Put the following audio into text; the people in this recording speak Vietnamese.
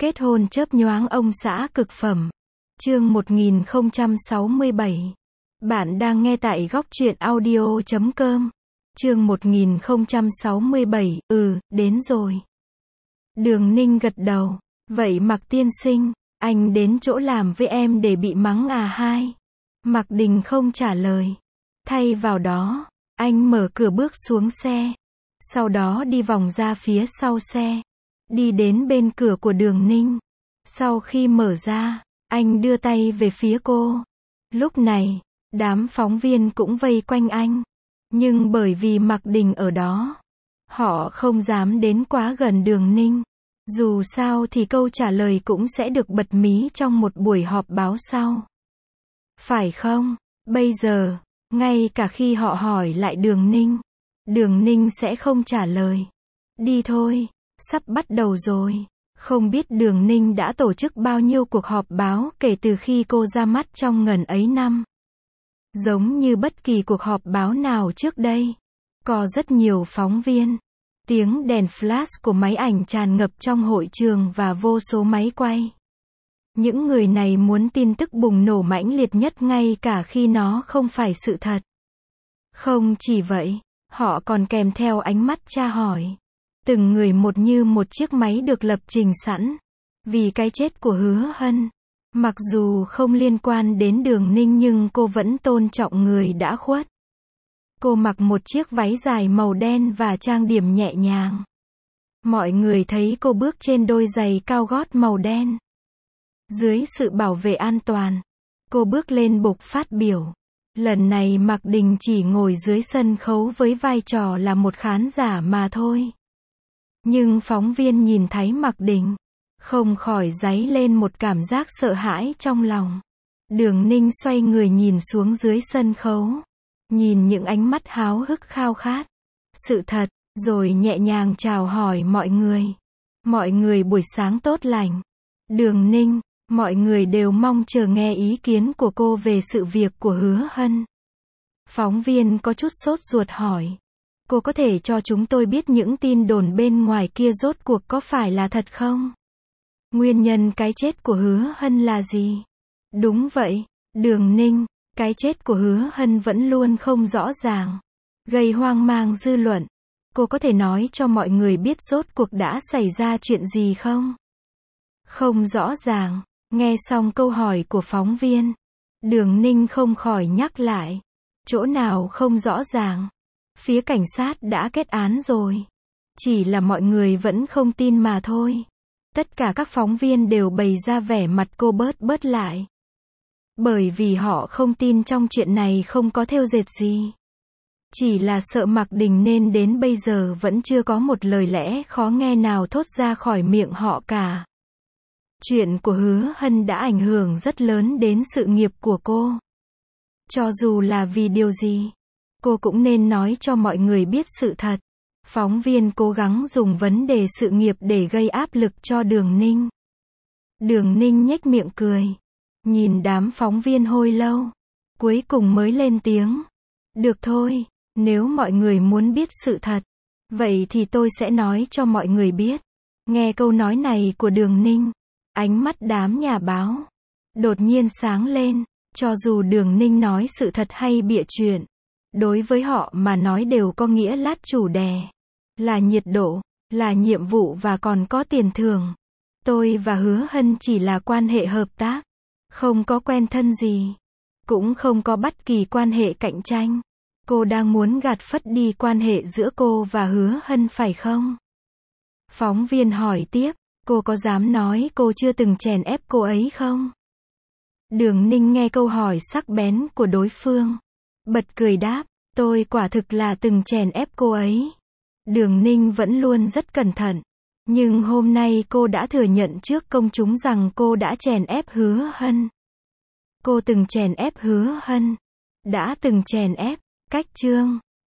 Kết hôn chớp nhoáng ông xã cực phẩm. Chương 1067. Bạn đang nghe tại góc truyện audio.com. Chương 1067, đến rồi. Đường Ninh gật đầu. Vậy Mạc tiên sinh, anh đến chỗ làm với em để bị mắng à hai? Mạc Đình không trả lời. Thay vào đó, anh mở cửa bước xuống xe. Sau đó đi vòng ra phía sau xe. Đi đến bên cửa của Đường Ninh. Sau khi mở ra, anh đưa tay về phía cô. Lúc này, đám phóng viên cũng vây quanh anh. Nhưng bởi vì Mạc Đình ở đó, họ không dám đến quá gần Đường Ninh. Dù sao thì câu trả lời cũng sẽ được bật mí trong một buổi họp báo sau. Phải không? Bây giờ, ngay cả khi họ hỏi lại Đường Ninh sẽ không trả lời. Đi thôi, sắp bắt đầu rồi. Không biết Đường Ninh đã tổ chức bao nhiêu cuộc họp báo kể từ khi cô ra mắt trong ngần ấy năm. Giống như bất kỳ cuộc họp báo nào trước đây. Có rất nhiều phóng viên. Tiếng đèn flash của máy ảnh tràn ngập trong hội trường và vô số máy quay. Những người này muốn tin tức bùng nổ mãnh liệt nhất ngay cả khi nó không phải sự thật. Không chỉ vậy, họ còn kèm theo ánh mắt tra hỏi. Từng người một như một chiếc máy được lập trình sẵn. Vì cái chết của Hứa Hân. Mặc dù không liên quan đến Đường Ninh nhưng cô vẫn tôn trọng người đã khuất. Cô mặc một chiếc váy dài màu đen và trang điểm nhẹ nhàng. Mọi người thấy cô bước trên đôi giày cao gót màu đen. Dưới sự bảo vệ an toàn, cô bước lên bục phát biểu. Lần này Mạc Đình chỉ ngồi dưới sân khấu với vai trò là một khán giả mà thôi. Nhưng phóng viên nhìn thấy Mạc Đình, không khỏi dấy lên một cảm giác sợ hãi trong lòng. Đường Ninh xoay người nhìn xuống dưới sân khấu. Nhìn những ánh mắt háo hức khao khát sự thật, rồi nhẹ nhàng chào hỏi mọi người. Mọi người buổi sáng tốt lành. Đường Ninh, mọi người đều mong chờ nghe ý kiến của cô về sự việc của Hứa Hân. Phóng viên có chút sốt ruột hỏi. Cô có thể cho chúng tôi biết những tin đồn bên ngoài kia rốt cuộc có phải là thật không? Nguyên nhân cái chết của Hứa Hân là gì? Đúng vậy, Đường Ninh, cái chết của Hứa Hân vẫn luôn không rõ ràng, gây hoang mang dư luận. Cô có thể nói cho mọi người biết rốt cuộc đã xảy ra chuyện gì không? Không rõ ràng. Nghe xong câu hỏi của phóng viên, Đường Ninh không khỏi nhắc lại. Chỗ nào không rõ ràng? Phía cảnh sát đã kết án rồi. Chỉ là mọi người vẫn không tin mà thôi. Tất cả các phóng viên đều bày ra vẻ mặt cô bớt lại. Bởi vì họ không tin trong chuyện này không có thêu dệt gì. Chỉ là sợ Mạc Đình nên đến bây giờ vẫn chưa có một lời lẽ khó nghe nào thốt ra khỏi miệng họ cả. Chuyện của Hứa Hân đã ảnh hưởng rất lớn đến sự nghiệp của cô. Cho dù là vì điều gì, cô cũng nên nói cho mọi người biết sự thật. Phóng viên cố gắng dùng vấn đề sự nghiệp để gây áp lực cho Đường Ninh. Đường Ninh nhếch miệng cười. Nhìn đám phóng viên hồi lâu. Cuối cùng mới lên tiếng. Được thôi, nếu mọi người muốn biết sự thật, vậy thì tôi sẽ nói cho mọi người biết. Nghe câu nói này của Đường Ninh, ánh mắt đám nhà báo đột nhiên sáng lên. Cho dù Đường Ninh nói sự thật hay bịa chuyện, đối với họ mà nói đều có nghĩa lát chủ đề, là nhiệt độ, là nhiệm vụ và còn có tiền thưởng. Tôi và Hứa Hân chỉ là quan hệ hợp tác, không có quen thân gì, cũng không có bất kỳ quan hệ cạnh tranh. Cô đang muốn gạt phất đi quan hệ giữa cô và Hứa Hân phải không? Phóng viên hỏi tiếp, cô có dám nói cô chưa từng chèn ép cô ấy không? Đường Ninh nghe câu hỏi sắc bén của đối phương, bật cười đáp, tôi quả thực là từng chèn ép cô ấy. Đường Ninh vẫn luôn rất cẩn thận, nhưng hôm nay cô đã thừa nhận trước công chúng rằng cô đã chèn ép Hứa Hân. Cô từng chèn ép Hứa Hân, đã từng chèn ép. Cách chương